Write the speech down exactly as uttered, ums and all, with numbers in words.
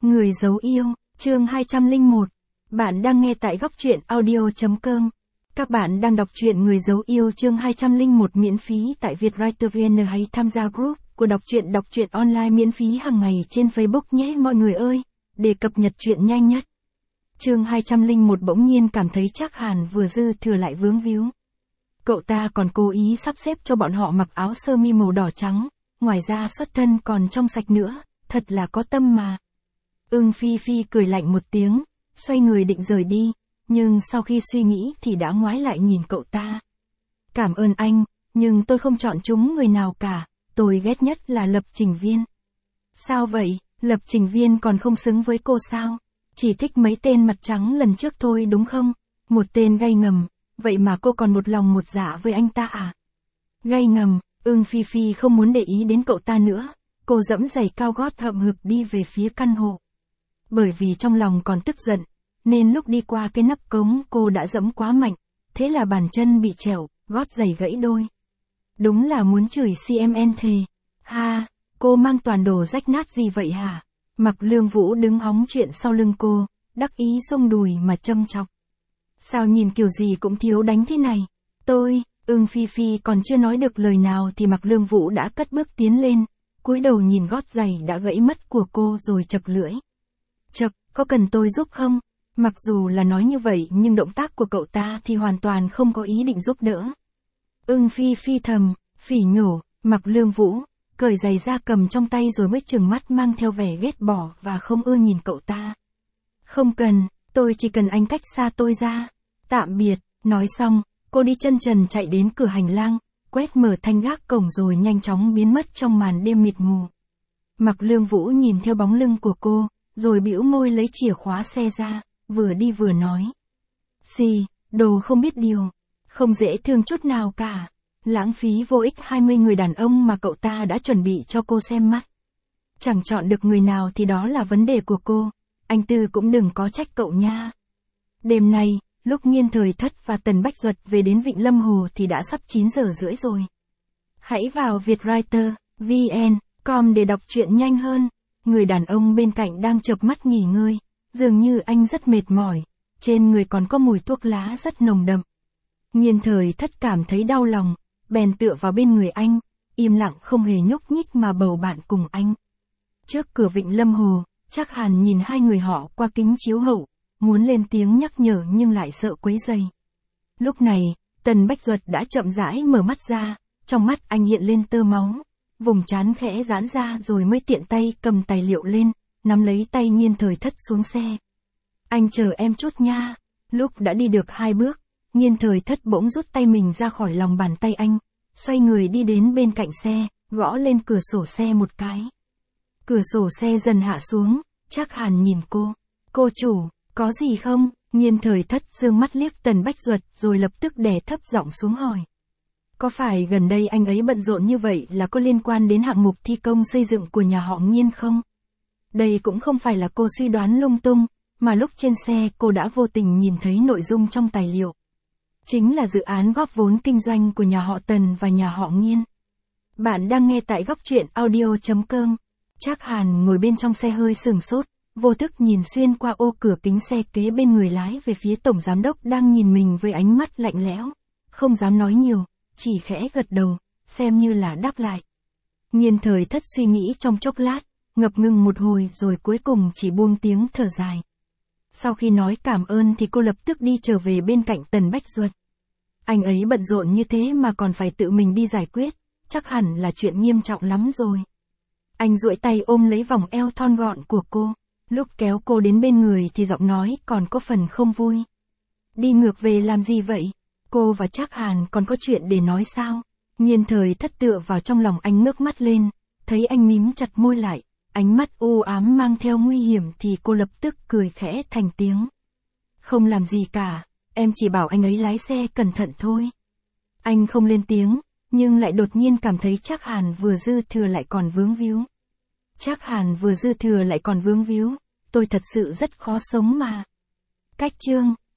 Người giấu yêu, chương hai trăm lẻ một. Bạn đang nghe tại góc truyện audio chấm com. Các bạn đang đọc truyện Người giấu yêu chương hai trăm lẻ một miễn phí tại Vietwriter vê en hay tham gia group của đọc truyện đọc truyện online miễn phí hàng ngày trên Facebook nhé mọi người ơi, để cập nhật truyện nhanh nhất. Chương hai trăm lẻ một bỗng nhiên cảm thấy Trác Hàn vừa dư thừa lại vướng víu. Cậu ta còn cố ý sắp xếp cho bọn họ mặc áo sơ mi màu đỏ trắng, ngoài ra xuất thân còn trong sạch nữa, thật là có tâm mà. Ưng Phi Phi cười lạnh một tiếng, xoay người định rời đi, nhưng sau khi suy nghĩ thì đã ngoái lại nhìn cậu ta. Cảm ơn anh, nhưng tôi không chọn chúng người nào cả, tôi ghét nhất là lập trình viên. Sao vậy, lập trình viên còn không xứng với cô sao? Chỉ thích mấy tên mặt trắng lần trước thôi đúng không? Một tên gay ngầm, vậy mà cô còn một lòng một dạ với anh ta à? Gay ngầm, Ưng Phi Phi không muốn để ý đến cậu ta nữa, cô dẫm giày cao gót hậm hực đi về phía căn hộ. Bởi vì trong lòng còn tức giận, nên lúc đi qua cái nắp cống cô đã dẫm quá mạnh, thế là bàn chân bị trẹo, gót giày gãy đôi. Đúng là muốn chửi xê em en thề. Ha, cô mang toàn đồ rách nát gì vậy hả? Mặc Lương Vũ đứng hóng chuyện sau lưng cô, đắc ý xông đùi mà châm chọc. Sao nhìn kiểu gì cũng thiếu đánh thế này? Tôi, Ưng Phi Phi còn chưa nói được lời nào thì Mặc Lương Vũ đã cất bước tiến lên, cúi đầu nhìn gót giày đã gãy mất của cô rồi chật lưỡi. Chật, có cần tôi giúp không? Mặc dù là nói như vậy nhưng động tác của cậu ta thì hoàn toàn không có ý định giúp đỡ. Ưng Phi Phi thầm, phỉ nhổ, Mặc Lương Vũ, cởi giày ra cầm trong tay rồi mới trừng mắt mang theo vẻ ghét bỏ và không ưa nhìn cậu ta. Không cần, tôi chỉ cần anh cách xa tôi ra. Tạm biệt, nói xong, cô đi chân trần chạy đến cửa hành lang, quét mở thanh gác cổng rồi nhanh chóng biến mất trong màn đêm mịt mù. Mặc Lương Vũ nhìn theo bóng lưng của cô, rồi bĩu môi lấy chìa khóa xe ra, vừa đi vừa nói. Xì, đồ không biết điều, không dễ thương chút nào cả, lãng phí vô ích hai mươi người đàn ông mà cậu ta đã chuẩn bị cho cô xem mắt. Chẳng chọn được người nào thì đó là vấn đề của cô, anh Tư cũng đừng có trách cậu nha. Đêm nay, lúc Nghiên Thời Thất và Tần Bách Duật về đến Vịnh Lâm Hồ thì đã sắp chín giờ rưỡi rồi. Hãy vào Vietwriter vê en chấm com để đọc truyện nhanh hơn. Người đàn ông bên cạnh đang chợp mắt nghỉ ngơi, dường như anh rất mệt mỏi, trên người còn có mùi thuốc lá rất nồng đậm. Nghiên Thời Thất cảm thấy đau lòng, bèn tựa vào bên người anh, im lặng không hề nhúc nhích mà bầu bạn cùng anh. Trước cửa Vịnh Lâm Hồ, Trác Hàn nhìn hai người họ qua kính chiếu hậu, muốn lên tiếng nhắc nhở nhưng lại sợ quấy rầy. Lúc này, Tần Bách Duật đã chậm rãi mở mắt ra, trong mắt anh hiện lên tơ máu. Vùng trán khẽ giãn ra rồi mới tiện tay cầm tài liệu lên, nắm lấy tay Nghiên Thời Thất xuống xe. Anh chờ em chút nha. Lúc đã đi được hai bước, Nghiên Thời Thất bỗng rút tay mình ra khỏi lòng bàn tay anh, xoay người đi đến bên cạnh xe, gõ lên cửa sổ xe một cái. Cửa sổ xe dần hạ xuống, Trác Hàn nhìn cô. Cô chủ, có gì không? Nghiên Thời Thất giương mắt liếc Tần Bách Duật rồi lập tức đè thấp giọng xuống hỏi. Có phải gần đây anh ấy bận rộn như vậy là có liên quan đến hạng mục thi công xây dựng của nhà họ Nghiên không? Đây cũng không phải là cô suy đoán lung tung, mà lúc trên xe cô đã vô tình nhìn thấy nội dung trong tài liệu. Chính là dự án góp vốn kinh doanh của nhà họ Tần và nhà họ Nghiên. Bạn đang nghe tại góc truyện audio chấm com. Trác Hàn ngồi bên trong xe hơi sửng sốt, vô thức nhìn xuyên qua ô cửa kính xe kế bên người lái về phía tổng giám đốc đang nhìn mình với ánh mắt lạnh lẽo. Không dám nói nhiều, chỉ khẽ gật đầu, xem như là đáp lại. Nghiên Thời Thất suy nghĩ trong chốc lát, ngập ngừng một hồi rồi cuối cùng chỉ buông tiếng thở dài. Sau khi nói cảm ơn thì cô lập tức đi trở về bên cạnh Tần Bách Duật. Anh ấy bận rộn như thế mà còn phải tự mình đi giải quyết, chắc hẳn là chuyện nghiêm trọng lắm rồi. Anh duỗi tay ôm lấy vòng eo thon gọn của cô, lúc kéo cô đến bên người thì giọng nói còn có phần không vui. Đi ngược về làm gì vậy? Cô và Trác Hàn còn có chuyện để nói sao? Nghiên Thời Thất tựa vào trong lòng anh ngước mắt lên, thấy anh mím chặt môi lại, ánh mắt u ám mang theo nguy hiểm thì cô lập tức cười khẽ thành tiếng. Không làm gì cả, em chỉ bảo anh ấy lái xe cẩn thận thôi. Anh không lên tiếng, nhưng lại đột nhiên cảm thấy Trác Hàn vừa dư thừa lại còn vướng víu. Trác Hàn vừa dư thừa lại còn vướng víu, tôi thật sự rất khó sống mà. Cách chương